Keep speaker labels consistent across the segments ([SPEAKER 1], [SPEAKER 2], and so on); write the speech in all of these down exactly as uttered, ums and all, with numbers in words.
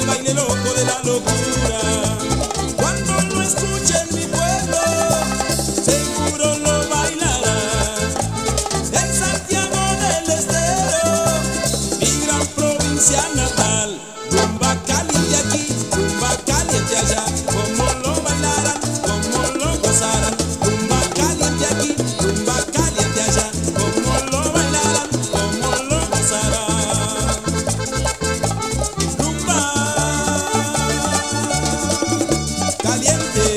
[SPEAKER 1] el baile loco de la locura. Cuando lo escuchen mi pueblo, seguro lo bailarán. En Santiago del Estero, mi gran provincia natal. Rumba caliente aquí, rumba caliente allá. Como lo bailarán, como lo gozarán. Rumba caliente aquí, rumba caliente allá. Como lo bailarán, como lo gozarán. Rumba caliente,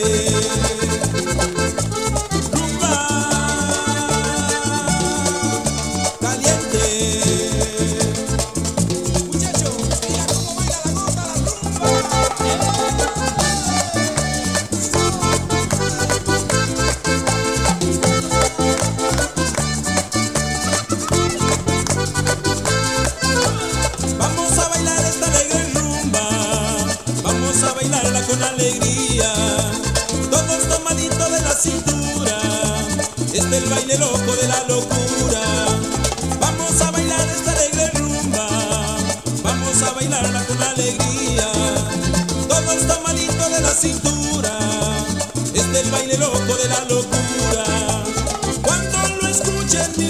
[SPEAKER 1] rumba caliente. Muchachos, mira cómo baila la gota, la rumba. Vamos a bailar esta alegre rumba, vamos a bailarla con alegría, todos tomaditos de la cintura, este es el baile loco de la locura. Vamos a bailar esta alegre rumba, vamos a bailarla con alegría, todos tomaditos de la cintura, este es el baile loco de la locura. Cuando lo escuchen